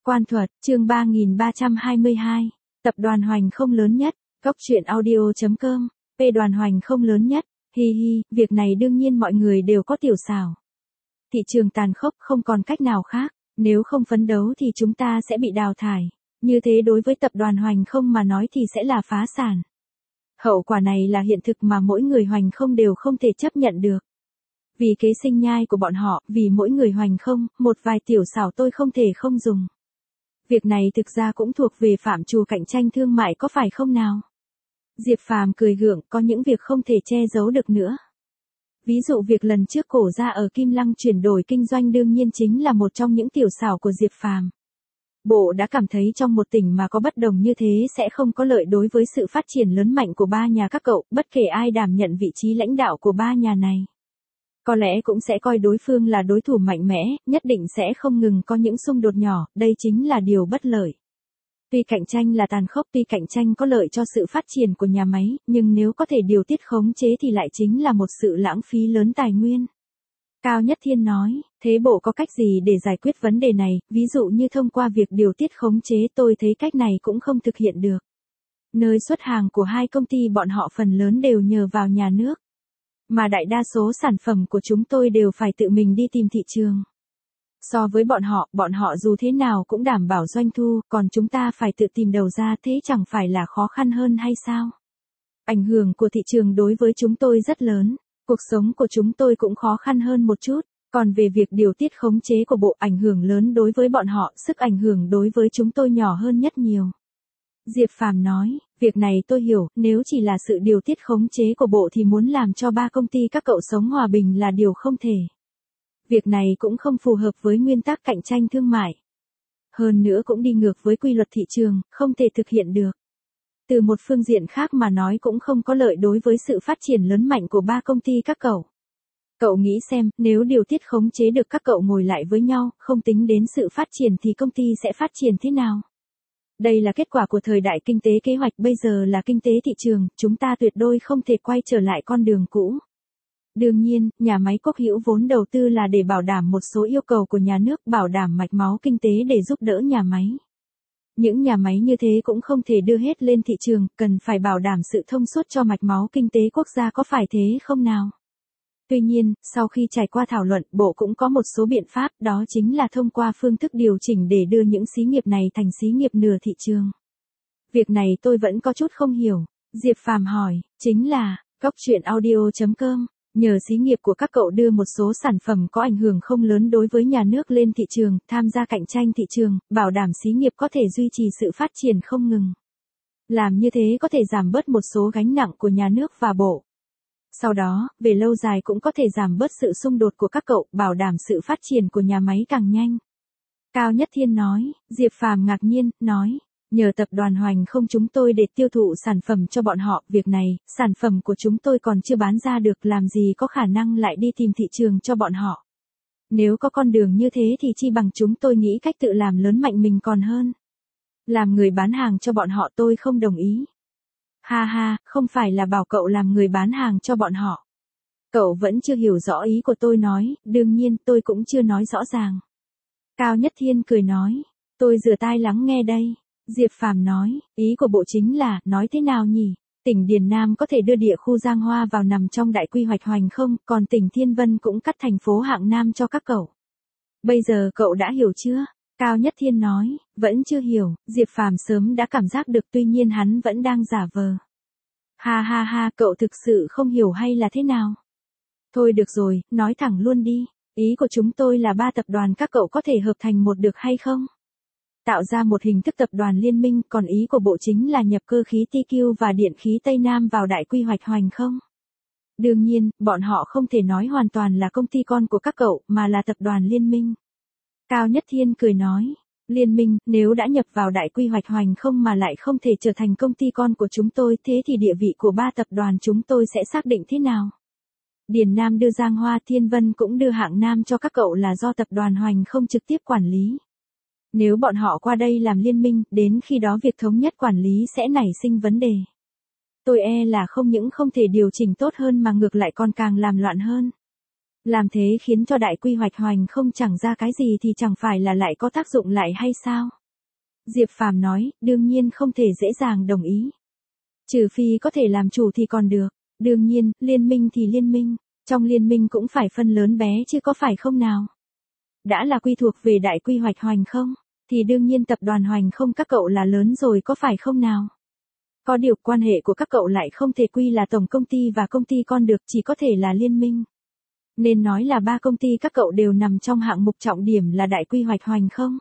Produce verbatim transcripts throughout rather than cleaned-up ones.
Quan thuật, chương ba nghìn ba trăm hai mươi hai. Tập đoàn Hoành không lớn nhất. Góc truyện audio chấm com. P đoàn Hoành không lớn nhất. Hi hi, việc này đương nhiên mọi người đều có tiểu xảo. Thị trường tàn khốc, không còn cách nào khác. Nếu không phấn đấu thì chúng ta sẽ bị đào thải. Như thế đối với tập đoàn Hoành không mà nói thì sẽ là phá sản. Hậu quả này là hiện thực mà mỗi người Hoành không đều không thể chấp nhận được. Vì kế sinh nhai của bọn họ, vì mỗi người Hoành không, một vài tiểu xảo tôi không thể không dùng. Việc này thực ra cũng thuộc về phạm trù cạnh tranh thương mại có phải không nào? Diệp Phàm cười gượng, có những việc không thể che giấu được nữa. Ví dụ việc lần trước cổ ra ở Kim Lăng chuyển đổi kinh doanh đương nhiên chính là một trong những tiểu xảo của Diệp Phàm. Bộ đã cảm thấy trong một tỉnh mà có bất đồng như thế sẽ không có lợi đối với sự phát triển lớn mạnh của ba nhà các cậu, bất kể ai đảm nhận vị trí lãnh đạo của ba nhà này. Có lẽ cũng sẽ coi đối phương là đối thủ mạnh mẽ, nhất định sẽ không ngừng có những xung đột nhỏ, đây chính là điều bất lợi. Tuy cạnh tranh là tàn khốc, tuy cạnh tranh có lợi cho sự phát triển của nhà máy, nhưng nếu có thể điều tiết khống chế thì lại chính là một sự lãng phí lớn tài nguyên. Cao Nhất Thiên nói, thế bộ có cách gì để giải quyết vấn đề này, ví dụ như thông qua việc điều tiết khống chế, tôi thấy cách này cũng không thực hiện được. Nơi xuất hàng của hai công ty bọn họ phần lớn đều nhờ vào nhà nước. Mà đại đa số sản phẩm của chúng tôi đều phải tự mình đi tìm thị trường. So với bọn họ, bọn họ dù thế nào cũng đảm bảo doanh thu, còn chúng ta phải tự tìm đầu ra, thế chẳng phải là khó khăn hơn hay sao? Ảnh hưởng của thị trường đối với chúng tôi rất lớn, cuộc sống của chúng tôi cũng khó khăn hơn một chút, còn về việc điều tiết khống chế của bộ ảnh hưởng lớn đối với bọn họ, sức ảnh hưởng đối với chúng tôi nhỏ hơn nhất nhiều. Diệp Phàm nói, việc này tôi hiểu, nếu chỉ là sự điều tiết khống chế của bộ thì muốn làm cho ba công ty các cậu sống hòa bình là điều không thể. Việc này cũng không phù hợp với nguyên tắc cạnh tranh thương mại. Hơn nữa cũng đi ngược với quy luật thị trường, không thể thực hiện được. Từ một phương diện khác mà nói cũng không có lợi đối với sự phát triển lớn mạnh của ba công ty các cậu. Cậu nghĩ xem, nếu điều tiết khống chế được các cậu ngồi lại với nhau, không tính đến sự phát triển thì công ty sẽ phát triển thế nào? Đây là kết quả của thời đại kinh tế kế hoạch, bây giờ là kinh tế thị trường, chúng ta tuyệt đối không thể quay trở lại con đường cũ. Đương nhiên, nhà máy Quốc Hữu vốn đầu tư là để bảo đảm một số yêu cầu của nhà nước, bảo đảm mạch máu kinh tế để giúp đỡ nhà máy. Những nhà máy như thế cũng không thể đưa hết lên thị trường, cần phải bảo đảm sự thông suốt cho mạch máu kinh tế quốc gia, có phải thế không nào? Tuy nhiên, sau khi trải qua thảo luận, Bộ cũng có một số biện pháp, đó chính là thông qua phương thức điều chỉnh để đưa những xí nghiệp này thành xí nghiệp nửa thị trường. Việc này tôi vẫn có chút không hiểu. Diệp Phàm hỏi, chính là, góc truyện audio chấm com. Nhờ xí nghiệp của các cậu đưa một số sản phẩm có ảnh hưởng không lớn đối với nhà nước lên thị trường, tham gia cạnh tranh thị trường, bảo đảm xí nghiệp có thể duy trì sự phát triển không ngừng. Làm như thế có thể giảm bớt một số gánh nặng của nhà nước và bộ. Sau đó, về lâu dài cũng có thể giảm bớt sự xung đột của các cậu, bảo đảm sự phát triển của nhà máy càng nhanh. Cao Nhất Thiên nói, Diệp Phàm ngạc nhiên, nói. Nhờ tập đoàn Hoành không chúng tôi để tiêu thụ sản phẩm cho bọn họ, việc này, sản phẩm của chúng tôi còn chưa bán ra được, làm gì có khả năng lại đi tìm thị trường cho bọn họ. Nếu có con đường như thế thì chi bằng chúng tôi nghĩ cách tự làm lớn mạnh mình còn hơn. Làm người bán hàng cho bọn họ tôi không đồng ý. Ha ha, không phải là bảo cậu làm người bán hàng cho bọn họ. Cậu vẫn chưa hiểu rõ ý của tôi nói, đương nhiên tôi cũng chưa nói rõ ràng. Cao Nhất Thiên cười nói, tôi rửa tai lắng nghe đây. Diệp Phàm nói, ý của bộ chính là, nói thế nào nhỉ? Tỉnh Điền Nam có thể đưa địa khu Giang Hoa vào nằm trong đại quy hoạch Hoành không, còn tỉnh Thiên Vân cũng cắt thành phố hạng Nam cho các cậu. Bây giờ cậu đã hiểu chưa? Cao Nhất Thiên nói, vẫn chưa hiểu, Diệp Phàm sớm đã cảm giác được, tuy nhiên hắn vẫn đang giả vờ. Ha ha ha, cậu thực sự không hiểu hay là thế nào? Thôi được rồi, nói thẳng luôn đi, ý của chúng tôi là ba tập đoàn các cậu có thể hợp thành một được hay không? Tạo ra một hình thức tập đoàn liên minh, còn ý của bộ chính là nhập cơ khí tê quy và điện khí Tây Nam vào đại quy hoạch Hoành không? Đương nhiên, bọn họ không thể nói hoàn toàn là công ty con của các cậu, mà là tập đoàn liên minh. Cao Nhất Thiên cười nói, liên minh, nếu đã nhập vào đại quy hoạch Hoành không mà lại không thể trở thành công ty con của chúng tôi, thế thì địa vị của ba tập đoàn chúng tôi sẽ xác định thế nào? Điền Nam đưa Giang Hoa, Thiên Vân cũng đưa hạng Nam cho các cậu là do tập đoàn Hoành không trực tiếp quản lý. Nếu bọn họ qua đây làm liên minh, đến khi đó việc thống nhất quản lý sẽ nảy sinh vấn đề. Tôi e là không những không thể điều chỉnh tốt hơn mà ngược lại còn càng làm loạn hơn. Làm thế khiến cho đại quy hoạch hoành không chẳng ra cái gì thì chẳng phải là lại có tác dụng lại hay sao? Diệp Phàm nói, đương nhiên không thể dễ dàng đồng ý. Trừ phi có thể làm chủ thì còn được, đương nhiên, liên minh thì liên minh, trong liên minh cũng phải phân lớn bé chứ có phải không nào? Đã là quy thuộc về đại quy hoạch hoành không, thì đương nhiên tập đoàn hoành không các cậu là lớn rồi có phải không nào? Có điều quan hệ của các cậu lại không thể quy là tổng công ty và công ty con được, chỉ có thể là liên minh. Nên nói là ba công ty các cậu đều nằm trong hạng mục trọng điểm là đại quy hoạch hoành không?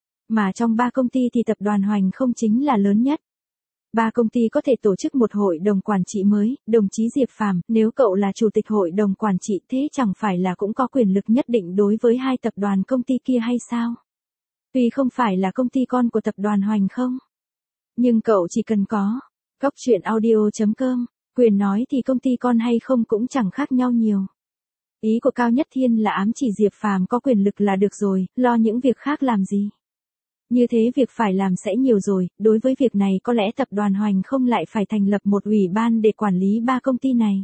Mà trong ba công ty thì tập đoàn hoành không chính là lớn nhất. Ba công ty có thể tổ chức một hội đồng quản trị mới, đồng chí Diệp Phàm, nếu cậu là chủ tịch hội đồng quản trị thế chẳng phải là cũng có quyền lực nhất định đối với hai tập đoàn công ty kia hay sao? Tuy không phải là công ty con của tập đoàn hoành không, nhưng cậu chỉ cần có Cóc truyện audio chấm com, quyền nói thì công ty con hay không cũng chẳng khác nhau nhiều. Ý của Cao Nhất Thiên là ám chỉ Diệp Phàm có quyền lực là được rồi, lo những việc khác làm gì. Như thế việc phải làm sẽ nhiều rồi, đối với việc này có lẽ tập đoàn hoành không lại phải thành lập một ủy ban để quản lý ba công ty này.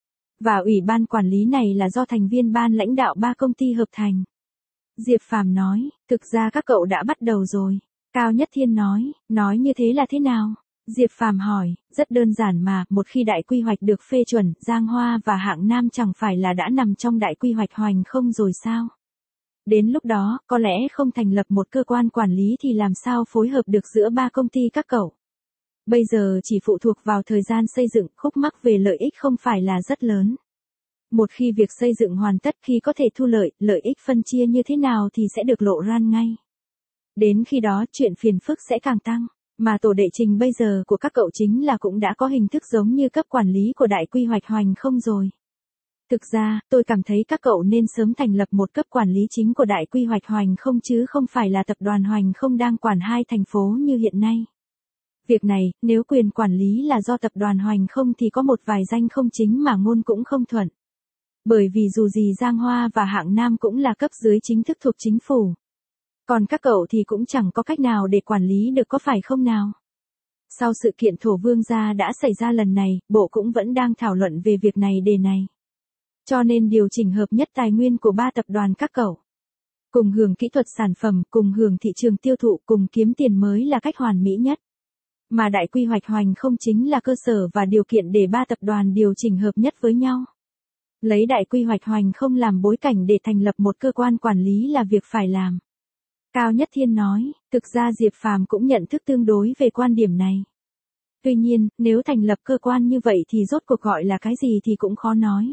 Và ủy ban quản lý này là do thành viên ban lãnh đạo ba công ty hợp thành. Diệp Phàm nói, thực ra các cậu đã bắt đầu rồi. Cao Nhất Thiên nói, nói như thế là thế nào? Diệp Phàm hỏi, rất đơn giản mà, một khi đại quy hoạch được phê chuẩn, Giang Hoa và Hạng Nam chẳng phải là đã nằm trong đại quy hoạch hoành không rồi sao? Đến lúc đó, có lẽ không thành lập một cơ quan quản lý thì làm sao phối hợp được giữa ba công ty các cậu. Bây giờ chỉ phụ thuộc vào thời gian xây dựng, khúc mắc về lợi ích không phải là rất lớn. Một khi việc xây dựng hoàn tất, khi có thể thu lợi, lợi ích phân chia như thế nào thì sẽ được lộ ra ngay. Đến khi đó chuyện phiền phức sẽ càng tăng, mà tổ đệ trình bây giờ của các cậu chính là cũng đã có hình thức giống như cấp quản lý của đại quy hoạch hoành không rồi. Thực ra, tôi cảm thấy các cậu nên sớm thành lập một cấp quản lý chính của đại quy hoạch hoành không chứ không phải là tập đoàn hoành không đang quản hai thành phố như hiện nay. Việc này, nếu quyền quản lý là do tập đoàn hoành không thì có một vài danh không chính mà ngôn cũng không thuận. Bởi vì dù gì Giang Hoa và Hạng Nam cũng là cấp dưới chính thức thuộc chính phủ. Còn các cậu thì cũng chẳng có cách nào để quản lý được có phải không nào? Sau sự kiện Thổ Vương gia đã xảy ra lần này, Bộ cũng vẫn đang thảo luận về việc này đề này. Cho nên điều chỉnh hợp nhất tài nguyên của ba tập đoàn các cậu. Cùng hưởng kỹ thuật sản phẩm, cùng hưởng thị trường tiêu thụ, cùng kiếm tiền mới là cách hoàn mỹ nhất. Mà đại quy hoạch hoành không chính là cơ sở và điều kiện để ba tập đoàn điều chỉnh hợp nhất với nhau. Lấy đại quy hoạch hoành không làm bối cảnh để thành lập một cơ quan quản lý là việc phải làm. Cao Nhất Thiên nói, thực ra Diệp Phàm cũng nhận thức tương đối về quan điểm này. Tuy nhiên, nếu thành lập cơ quan như vậy thì rốt cuộc gọi là cái gì thì cũng khó nói.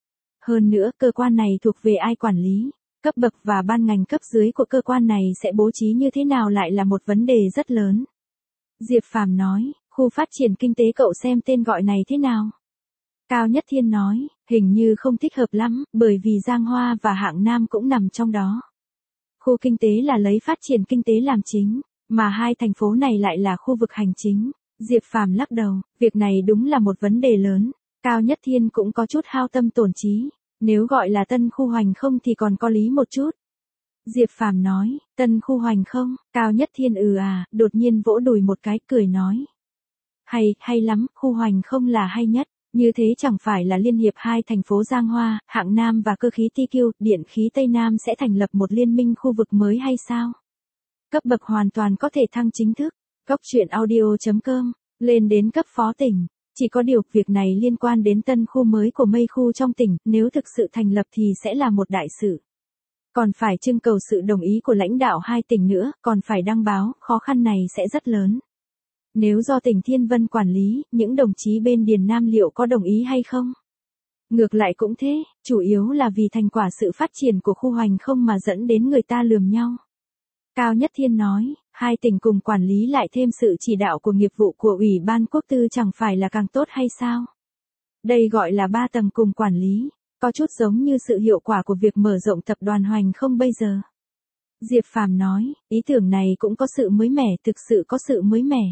Hơn nữa, cơ quan này thuộc về ai quản lý, cấp bậc và ban ngành cấp dưới của cơ quan này sẽ bố trí như thế nào lại là một vấn đề rất lớn. Diệp Phàm nói, khu phát triển kinh tế cậu xem tên gọi này thế nào? Cao Nhất Thiên nói, hình như không thích hợp lắm, bởi vì Giang Hoa và Hạng Nam cũng nằm trong đó. Khu kinh tế là lấy phát triển kinh tế làm chính, mà hai thành phố này lại là khu vực hành chính. Diệp Phàm lắc đầu, việc này đúng là một vấn đề lớn. Cao Nhất Thiên cũng có chút hao tâm tổn trí, nếu gọi là tân khu hoành không thì còn có lý một chút. Diệp Phàm nói, tân khu hoành không, Cao Nhất Thiên ừ à, đột nhiên vỗ đùi một cái cười nói. Hay, hay lắm, khu hoành không là hay nhất, như thế chẳng phải là liên hiệp hai thành phố Giang Hoa, Hạng Nam và cơ khí tê quy, điện khí Tây Nam sẽ thành lập một liên minh khu vực mới hay sao? Cấp bậc hoàn toàn có thể thăng chính thức, Cóc truyện audio chấm com, lên đến cấp phó tỉnh. Chỉ có điều, việc này liên quan đến tân khu mới của mây khu trong tỉnh, nếu thực sự thành lập thì sẽ là một đại sự. Còn phải trưng cầu sự đồng ý của lãnh đạo hai tỉnh nữa, còn phải đăng báo, khó khăn này sẽ rất lớn. Nếu do tỉnh Thiên Vân quản lý, những đồng chí bên Điền Nam liệu có đồng ý hay không? Ngược lại cũng thế, chủ yếu là vì thành quả sự phát triển của khu hoành không mà dẫn đến người ta lườm nhau. Cao Nhất Thiên nói, hai tỉnh cùng quản lý lại thêm sự chỉ đạo của nghiệp vụ của Ủy ban Quốc tư chẳng phải là càng tốt hay sao? Đây gọi là ba tầng cùng quản lý, có chút giống như sự hiệu quả của việc mở rộng tập đoàn hoành không bây giờ. Diệp Phàm nói, ý tưởng này cũng có sự mới mẻ, thực sự có sự mới mẻ.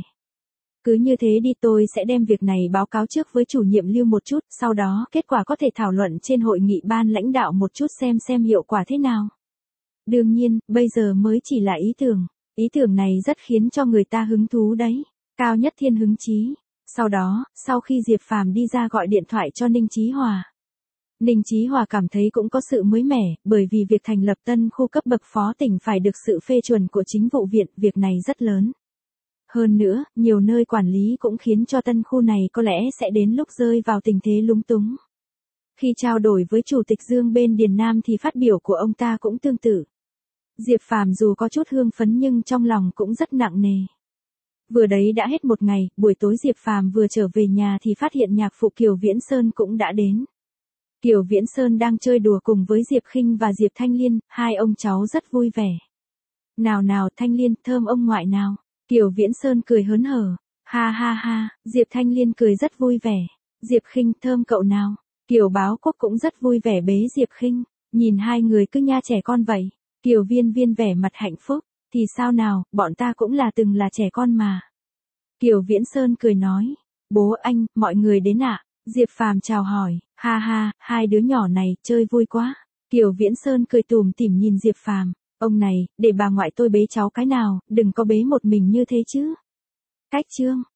Cứ như thế đi, tôi sẽ đem việc này báo cáo trước với chủ nhiệm Lưu một chút, sau đó kết quả có thể thảo luận trên hội nghị ban lãnh đạo một chút xem xem hiệu quả thế nào. Đương nhiên, bây giờ mới chỉ là ý tưởng, ý tưởng này rất khiến cho người ta hứng thú đấy. Cao Nhất Thiên hứng chí. Sau đó, sau khi Diệp Phàm đi ra gọi điện thoại cho Ninh Chí Hòa. Ninh Chí Hòa cảm thấy cũng có sự mới mẻ, bởi vì việc thành lập tân khu cấp bậc phó tỉnh phải được sự phê chuẩn của chính vụ viện, việc này rất lớn. Hơn nữa, nhiều nơi quản lý cũng khiến cho tân khu này có lẽ sẽ đến lúc rơi vào tình thế lúng túng. Khi trao đổi với Chủ tịch Dương bên Điền Nam thì phát biểu của ông ta cũng tương tự. Diệp Phàm dù có chút hương phấn nhưng trong lòng cũng rất nặng nề. Vừa đấy đã hết một ngày, buổi tối Diệp Phàm vừa trở về nhà thì phát hiện nhạc phụ Kiều Viễn Sơn cũng đã đến. Kiều Viễn Sơn đang chơi đùa cùng với Diệp Khinh và Diệp Thanh Liên, hai ông cháu rất vui vẻ. Nào nào Thanh Liên, thơm ông ngoại nào. Kiều Viễn Sơn cười hớn hở. Ha ha ha, Diệp Thanh Liên cười rất vui vẻ. Diệp Khinh, thơm cậu nào. Kiều Báo Quốc cũng rất vui vẻ bế Diệp Khinh. Nhìn hai người cứ nha trẻ con vậy. Kiều Viên Viên vẻ mặt hạnh phúc. Thì sao nào, bọn ta cũng là từng là trẻ con mà. Kiều Viễn Sơn cười nói. Bố anh, mọi người đến ạ. Diệp Phàm chào hỏi. Ha ha, hai đứa nhỏ này, chơi vui quá. Kiều Viễn Sơn cười tủm tỉm nhìn Diệp Phàm. Ông này, để bà ngoại tôi bế cháu cái nào, đừng có bế một mình như thế chứ. Cách chương.